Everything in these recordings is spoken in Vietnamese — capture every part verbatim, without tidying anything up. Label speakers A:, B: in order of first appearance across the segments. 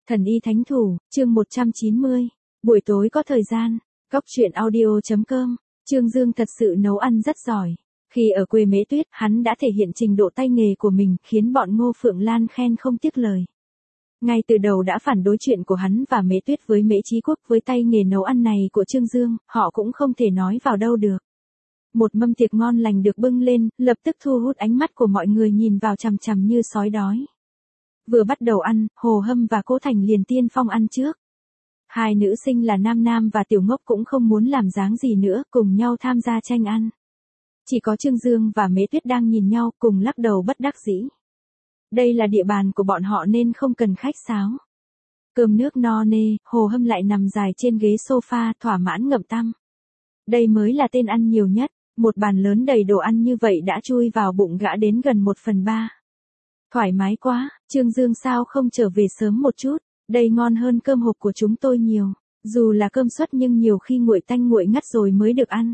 A: Thần y thánh thủ, chương một trăm chín mươi. Buổi tối có thời gian. Góc truyện audio.com. Trương Dương thật sự nấu ăn rất giỏi. Khi ở quê Mễ Tuyết, hắn đã thể hiện trình độ tay nghề của mình, khiến bọn Ngô Phượng Lan khen không tiếc lời. Ngay từ đầu đã phản đối chuyện của hắn và Mễ Tuyết với Mễ Chí Quốc. Với tay nghề nấu ăn này của Trương Dương, họ cũng không thể nói vào đâu được. Một mâm tiệc ngon lành được bưng lên, lập tức thu hút ánh mắt của mọi người nhìn vào chằm chằm như sói đói. Vừa bắt đầu ăn, Hồ Hâm và Cố Thành liền tiên phong ăn trước. Hai nữ sinh là Nam Nam và Tiểu Ngốc cũng không muốn làm dáng gì nữa, cùng nhau tham gia tranh ăn. Chỉ có Trương Dương và Mễ Tuyết đang nhìn nhau, cùng lắc đầu bất đắc dĩ. Đây là địa bàn của bọn họ nên không cần khách sáo. Cơm nước no nê, Hồ Hâm lại nằm dài trên ghế sofa, thỏa mãn ngậm tăm. Đây mới là tên ăn nhiều nhất, một bàn lớn đầy đồ ăn như vậy đã chui vào bụng gã đến gần một phần ba. Thoải mái quá, Trương Dương sao không trở về sớm một chút, đây ngon hơn cơm hộp của chúng tôi nhiều, dù là cơm suất nhưng nhiều khi nguội tanh nguội ngắt rồi mới được ăn.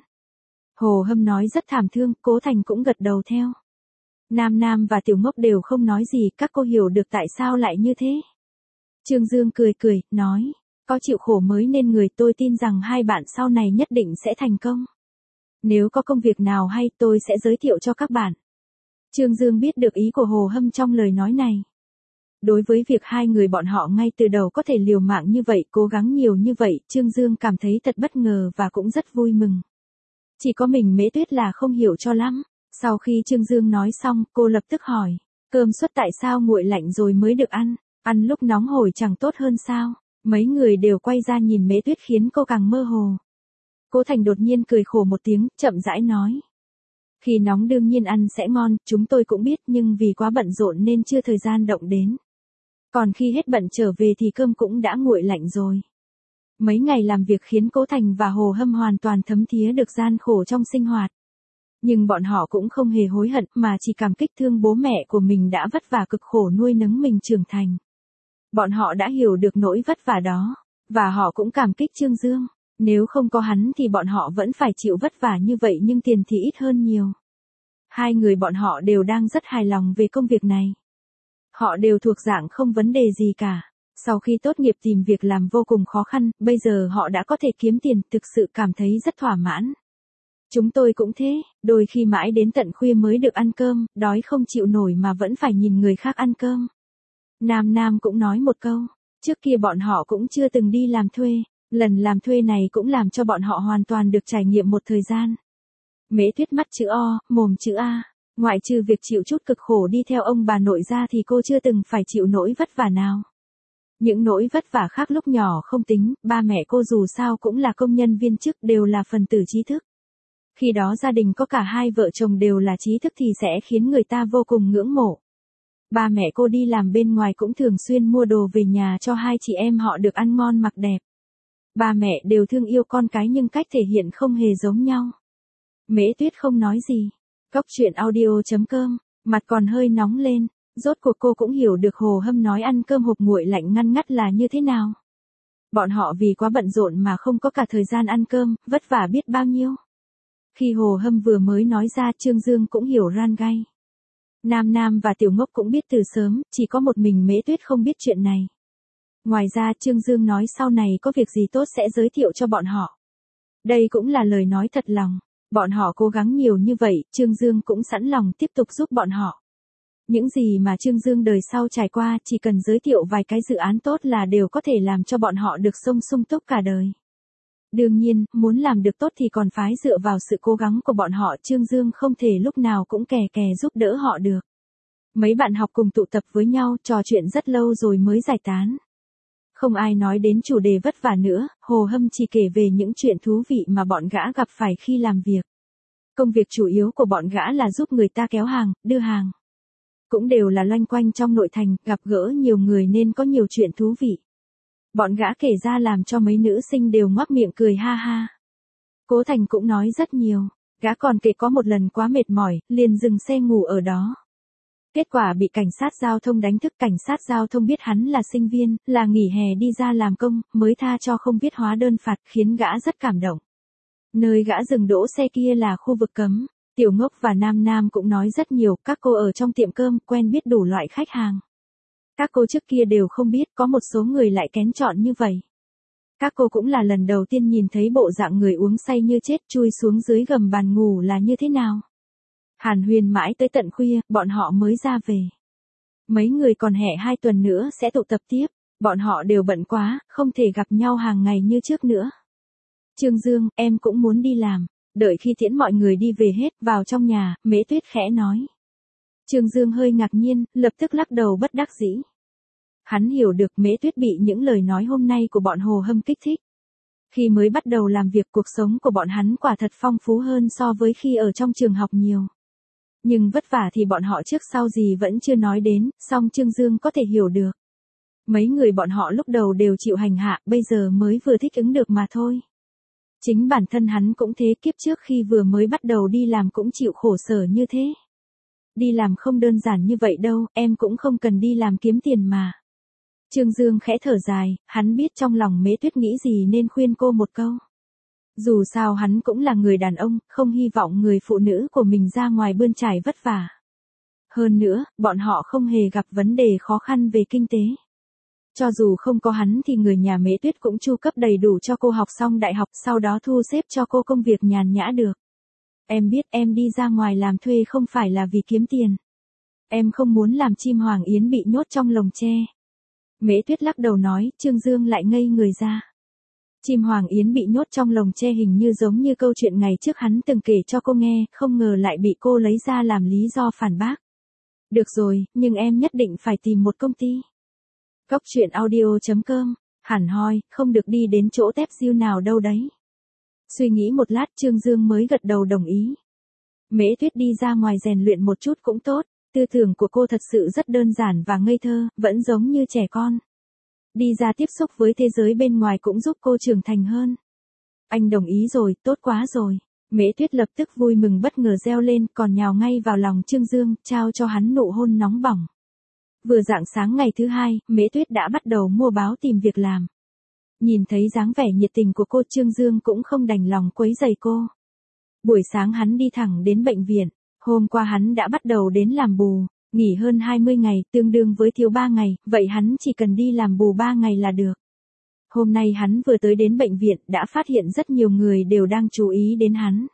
A: Hồ Hâm nói rất thảm thương, Cố Thành cũng gật đầu theo. Nam Nam và Tiểu Ngốc đều không nói gì, các cô hiểu được tại sao lại như thế. Trương Dương cười cười, nói, có chịu khổ mới nên người, tôi tin rằng hai bạn sau này nhất định sẽ thành công. Nếu có công việc nào hay tôi sẽ giới thiệu cho các bạn. Trương Dương biết được ý của Hồ Hâm trong lời nói này. Đối với việc hai người bọn họ ngay từ đầu có thể liều mạng như vậy, cố gắng nhiều như vậy, Trương Dương cảm thấy thật bất ngờ và cũng rất vui mừng. Chỉ có mình Mễ Tuyết là không hiểu cho lắm. Sau khi Trương Dương nói xong, cô lập tức hỏi, cơm suất tại sao nguội lạnh rồi mới được ăn, ăn lúc nóng hổi chẳng tốt hơn sao? Mấy người đều quay ra nhìn Mễ Tuyết khiến cô càng mơ hồ. Cố Thành đột nhiên cười khổ một tiếng, chậm rãi nói. Khi nóng đương nhiên ăn sẽ ngon, chúng tôi cũng biết nhưng vì quá bận rộn nên chưa thời gian động đến. Còn khi hết bận trở về thì cơm cũng đã nguội lạnh rồi. Mấy ngày làm việc khiến Cố Thành và Hồ Hâm hoàn toàn thấm thía được gian khổ trong sinh hoạt. Nhưng bọn họ cũng không hề hối hận mà chỉ cảm kích thương bố mẹ của mình đã vất vả cực khổ nuôi nấng mình trưởng thành. Bọn họ đã hiểu được nỗi vất vả đó, và họ cũng cảm kích Trương Dương. Nếu không có hắn thì bọn họ vẫn phải chịu vất vả như vậy nhưng tiền thì ít hơn nhiều. Hai người bọn họ đều đang rất hài lòng về công việc này. Họ đều thuộc dạng không vấn đề gì cả. Sau khi tốt nghiệp tìm việc làm vô cùng khó khăn, bây giờ họ đã có thể kiếm tiền, thực sự cảm thấy rất thỏa mãn. Chúng tôi cũng thế, đôi khi mãi đến tận khuya mới được ăn cơm, đói không chịu nổi mà vẫn phải nhìn người khác ăn cơm. Nam Nam cũng nói một câu, trước kia bọn họ cũng chưa từng đi làm thuê. Lần làm thuê này cũng làm cho bọn họ hoàn toàn được trải nghiệm một thời gian. Mễ Tuyết mắt chữ O, mồm chữ A, ngoại trừ việc chịu chút cực khổ đi theo ông bà nội ra thì cô chưa từng phải chịu nỗi vất vả nào. Những nỗi vất vả khác lúc nhỏ không tính, ba mẹ cô dù sao cũng là công nhân viên chức, đều là phần tử trí thức. Khi đó gia đình có cả hai vợ chồng đều là trí thức thì sẽ khiến người ta vô cùng ngưỡng mộ. Ba mẹ cô đi làm bên ngoài cũng thường xuyên mua đồ về nhà cho hai chị em họ được ăn ngon mặc đẹp. Ba mẹ đều thương yêu con cái nhưng cách thể hiện không hề giống nhau. Mễ Tuyết không nói gì. Góc truyện audio.com, mặt còn hơi nóng lên, rốt cuộc cô cũng hiểu được Hồ Hâm nói ăn cơm hộp nguội lạnh ngăn ngắt là như thế nào. Bọn họ vì quá bận rộn mà không có cả thời gian ăn cơm, vất vả biết bao nhiêu. Khi Hồ Hâm vừa mới nói ra, Trương Dương cũng hiểu ran gay. Nam Nam và Tiểu Ngốc cũng biết từ sớm, chỉ có một mình Mễ Tuyết không biết chuyện này. Ngoài ra Trương Dương nói sau này có việc gì tốt sẽ giới thiệu cho bọn họ. Đây cũng là lời nói thật lòng. Bọn họ cố gắng nhiều như vậy, Trương Dương cũng sẵn lòng tiếp tục giúp bọn họ. Những gì mà Trương Dương đời sau trải qua, chỉ cần giới thiệu vài cái dự án tốt là đều có thể làm cho bọn họ được sung sung túc cả đời. Đương nhiên, muốn làm được tốt thì còn phải dựa vào sự cố gắng của bọn họ. Trương Dương không thể lúc nào cũng kè kè giúp đỡ họ được. Mấy bạn học cùng tụ tập với nhau, trò chuyện rất lâu rồi mới giải tán. Không ai nói đến chủ đề vất vả nữa, Hồ Hâm chỉ kể về những chuyện thú vị mà bọn gã gặp phải khi làm việc. Công việc chủ yếu của bọn gã là giúp người ta kéo hàng, đưa hàng. Cũng đều là loanh quanh trong nội thành, gặp gỡ nhiều người nên có nhiều chuyện thú vị. Bọn gã kể ra làm cho mấy nữ sinh đều ngoác miệng cười ha ha. Cố Thành cũng nói rất nhiều, gã còn kể có một lần quá mệt mỏi, liền dừng xe ngủ ở đó. Kết quả bị cảnh sát giao thông đánh thức, cảnh sát giao thông biết hắn là sinh viên, là nghỉ hè đi ra làm công, mới tha cho không viết hóa đơn phạt, khiến gã rất cảm động. Nơi gã dừng đỗ xe kia là khu vực cấm. Tiểu Ngốc và Nam Nam cũng nói rất nhiều, các cô ở trong tiệm cơm quen biết đủ loại khách hàng. Các cô trước kia đều không biết có một số người lại kén chọn như vậy. Các cô cũng là lần đầu tiên nhìn thấy bộ dạng người uống say như chết chui xuống dưới gầm bàn ngủ là như thế nào. Hàn huyên mãi tới tận khuya, bọn họ mới ra về. Mấy người còn hẹn hai tuần nữa sẽ tụ tập tiếp, bọn họ đều bận quá, không thể gặp nhau hàng ngày như trước nữa. Trương Dương, em cũng muốn đi làm, đợi khi tiễn mọi người đi về hết, vào trong nhà, Mễ Tuyết khẽ nói. Trương Dương hơi ngạc nhiên, lập tức lắc đầu bất đắc dĩ. Hắn hiểu được Mễ Tuyết bị những lời nói hôm nay của bọn Hồ Hâm kích thích. Khi mới bắt đầu làm việc cuộc sống của bọn hắn quả thật phong phú hơn so với khi ở trong trường học nhiều. Nhưng vất vả thì bọn họ trước sau gì vẫn chưa nói đến, song Trương Dương có thể hiểu được. Mấy người bọn họ lúc đầu đều chịu hành hạ, bây giờ mới vừa thích ứng được mà thôi. Chính bản thân hắn cũng thế, kiếp trước khi vừa mới bắt đầu đi làm cũng chịu khổ sở như thế. Đi làm không đơn giản như vậy đâu, em cũng không cần đi làm kiếm tiền mà. Trương Dương khẽ thở dài, hắn biết trong lòng Mễ Tuyết nghĩ gì nên khuyên cô một câu. Dù sao hắn cũng là người đàn ông, không hy vọng người phụ nữ của mình ra ngoài bươn trải vất vả. Hơn nữa, bọn họ không hề gặp vấn đề khó khăn về kinh tế. Cho dù không có hắn thì người nhà Mễ Tuyết cũng chu cấp đầy đủ cho cô học xong đại học, sau đó thu xếp cho cô công việc nhàn nhã được. Em biết em đi ra ngoài làm thuê không phải là vì kiếm tiền. Em không muốn làm chim hoàng yến bị nhốt trong lồng tre. Mễ Tuyết lắc đầu nói, Trương Dương lại ngây người ra. Chim hoàng yến bị nhốt trong lồng tre hình như giống như câu chuyện ngày trước hắn từng kể cho cô nghe, không ngờ lại bị cô lấy ra làm lý do phản bác. Được rồi, nhưng em nhất định phải tìm một công ty. Cóc truyện audio chấm com, hẳn hoi, không được đi đến chỗ tép diêu nào đâu đấy. Suy nghĩ một lát Trương Dương mới gật đầu đồng ý. Mễ Tuyết đi ra ngoài rèn luyện một chút cũng tốt, tư tưởng của cô thật sự rất đơn giản và ngây thơ, vẫn giống như trẻ con. Đi ra tiếp xúc với thế giới bên ngoài cũng giúp cô trưởng thành hơn. Anh đồng ý rồi, tốt quá rồi. Mễ Tuyết lập tức vui mừng bất ngờ reo lên, còn nhào ngay vào lòng Trương Dương, trao cho hắn nụ hôn nóng bỏng. Vừa rạng sáng ngày thứ hai, Mễ Tuyết đã bắt đầu mua báo tìm việc làm. Nhìn thấy dáng vẻ nhiệt tình của cô, Trương Dương cũng không đành lòng quấy rầy cô. Buổi sáng hắn đi thẳng đến bệnh viện, hôm qua hắn đã bắt đầu đến làm bù, nghỉ hơn hai mươi ngày, tương đương với thiếu ba ngày, vậy hắn chỉ cần đi làm bù ba ngày là được. Hôm nay hắn vừa tới đến bệnh viện, đã phát hiện rất nhiều người đều đang chú ý đến hắn.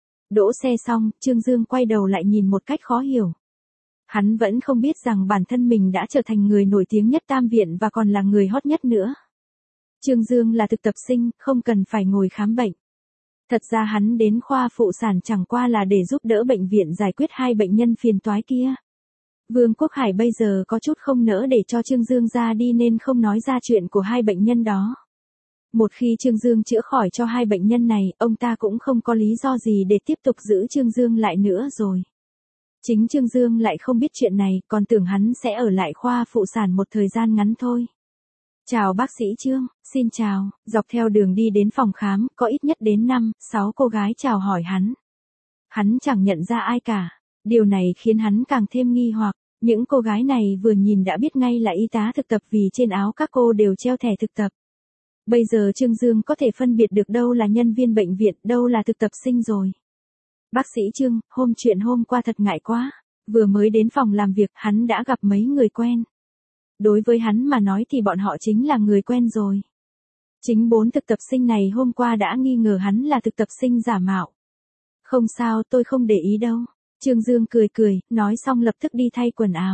A: Đỗ xe xong, Trương Dương quay đầu lại nhìn một cách khó hiểu. Hắn vẫn không biết rằng bản thân mình đã trở thành người nổi tiếng nhất Tam Viện và còn là người hot nhất nữa. Trương Dương là thực tập sinh, không cần phải ngồi khám bệnh. Thật ra hắn đến khoa phụ sản chẳng qua là để giúp đỡ bệnh viện giải quyết hai bệnh nhân phiền toái kia. Vương Quốc Hải bây giờ có chút không nỡ để cho Trương Dương ra đi nên không nói ra chuyện của hai bệnh nhân đó. Một khi Trương Dương chữa khỏi cho hai bệnh nhân này, ông ta cũng không có lý do gì để tiếp tục giữ Trương Dương lại nữa rồi. Chính Trương Dương lại không biết chuyện này, còn tưởng hắn sẽ ở lại khoa phụ sản một thời gian ngắn thôi. Chào bác sĩ Trương, xin chào, dọc theo đường đi đến phòng khám, có ít nhất đến năm, sáu cô gái chào hỏi hắn. Hắn chẳng nhận ra ai cả, điều này khiến hắn càng thêm nghi hoặc, những cô gái này vừa nhìn đã biết ngay là y tá thực tập vì trên áo các cô đều treo thẻ thực tập. Bây giờ Trương Dương có thể phân biệt được đâu là nhân viên bệnh viện, đâu là thực tập sinh rồi. Bác sĩ Trương, hôm chuyện hôm qua thật ngại quá, vừa mới đến phòng làm việc hắn đã gặp mấy người quen. Đối với hắn mà nói thì bọn họ chính là người quen rồi. Chính bốn thực tập sinh này hôm qua đã nghi ngờ hắn là thực tập sinh giả mạo. Không sao, tôi không để ý đâu. Trương Dương cười cười, nói xong lập tức đi thay quần áo.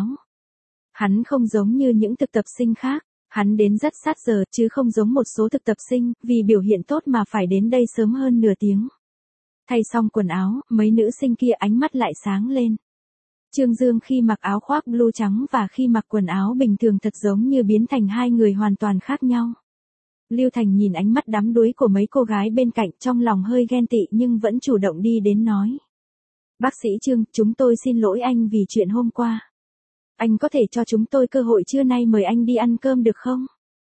A: Hắn không giống như những thực tập sinh khác, hắn đến rất sát giờ chứ không giống một số thực tập sinh, vì biểu hiện tốt mà phải đến đây sớm hơn nửa tiếng. Thay xong quần áo, mấy nữ sinh kia ánh mắt lại sáng lên. Trương Dương khi mặc áo khoác blue trắng và khi mặc quần áo bình thường thật giống như biến thành hai người hoàn toàn khác nhau. Lưu Thành nhìn ánh mắt đắm đuối của mấy cô gái bên cạnh, trong lòng hơi ghen tị nhưng vẫn chủ động đi đến nói. Bác sĩ Trương, chúng tôi xin lỗi anh vì chuyện hôm qua. Anh có thể cho chúng tôi cơ hội trưa nay mời anh đi ăn cơm được không?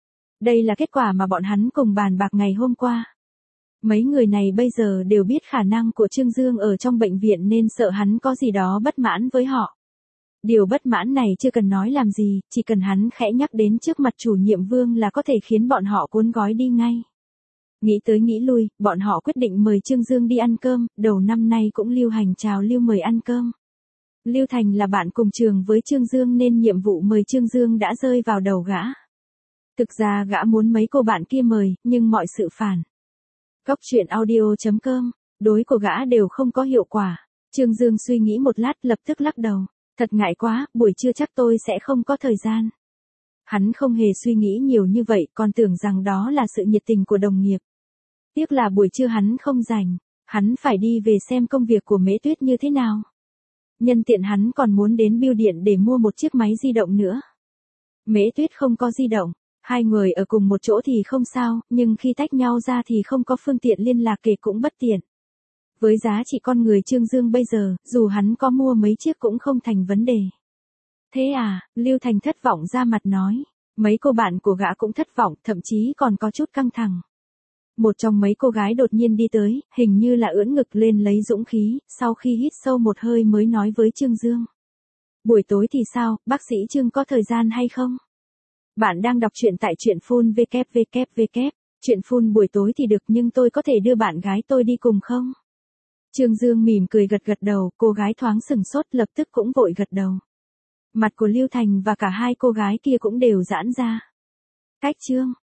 A: Đây là kết quả mà bọn hắn cùng bàn bạc ngày hôm qua. Mấy người này bây giờ đều biết khả năng của Trương Dương ở trong bệnh viện nên sợ hắn có gì đó bất mãn với họ. Điều bất mãn này chưa cần nói làm gì, chỉ cần hắn khẽ nhắc đến trước mặt chủ nhiệm Vương là có thể khiến bọn họ cuốn gói đi ngay. Nghĩ tới nghĩ lui, bọn họ quyết định mời Trương Dương đi ăn cơm, đầu năm nay cũng lưu hành trào lưu mời ăn cơm. Lưu Thành là bạn cùng trường với Trương Dương nên nhiệm vụ mời Trương Dương đã rơi vào đầu gã. Thực ra gã muốn mấy cô bạn kia mời, nhưng mọi sự phản. Góc truyện audio chấm com, đối của gã đều không có hiệu quả. Trương Dương suy nghĩ một lát lập tức lắc đầu. Thật ngại quá, buổi trưa chắc tôi sẽ không có thời gian. Hắn không hề suy nghĩ nhiều như vậy, còn tưởng rằng đó là sự nhiệt tình của đồng nghiệp. Tiếc là buổi trưa hắn không rảnh, hắn phải đi về xem công việc của Mễ Tuyết như thế nào. Nhân tiện hắn còn muốn đến bưu điện để mua một chiếc máy di động nữa. Mễ Tuyết không có di động, hai người ở cùng một chỗ thì không sao, nhưng khi tách nhau ra thì không có phương tiện liên lạc kể cũng bất tiện. Với giá trị con người Trương Dương bây giờ, dù hắn có mua mấy chiếc cũng không thành vấn đề. Thế à, Lưu Thành thất vọng ra mặt nói. Mấy cô bạn của gã cũng thất vọng, thậm chí còn có chút căng thẳng. Một trong mấy cô gái đột nhiên đi tới, hình như là ưỡn ngực lên lấy dũng khí, sau khi hít sâu một hơi mới nói với Trương Dương. Buổi tối thì sao, bác sĩ Trương có thời gian hay không? Bạn đang đọc truyện tại truyện phun vê kép vê kép vê kép, truyện phun buổi tối thì được nhưng tôi có thể đưa bạn gái tôi đi cùng không? Trương Dương mỉm cười gật gật đầu, cô gái thoáng sừng sốt lập tức cũng vội gật đầu. Mặt của Lưu Thành và cả hai cô gái kia cũng đều giãn ra. Cách Trương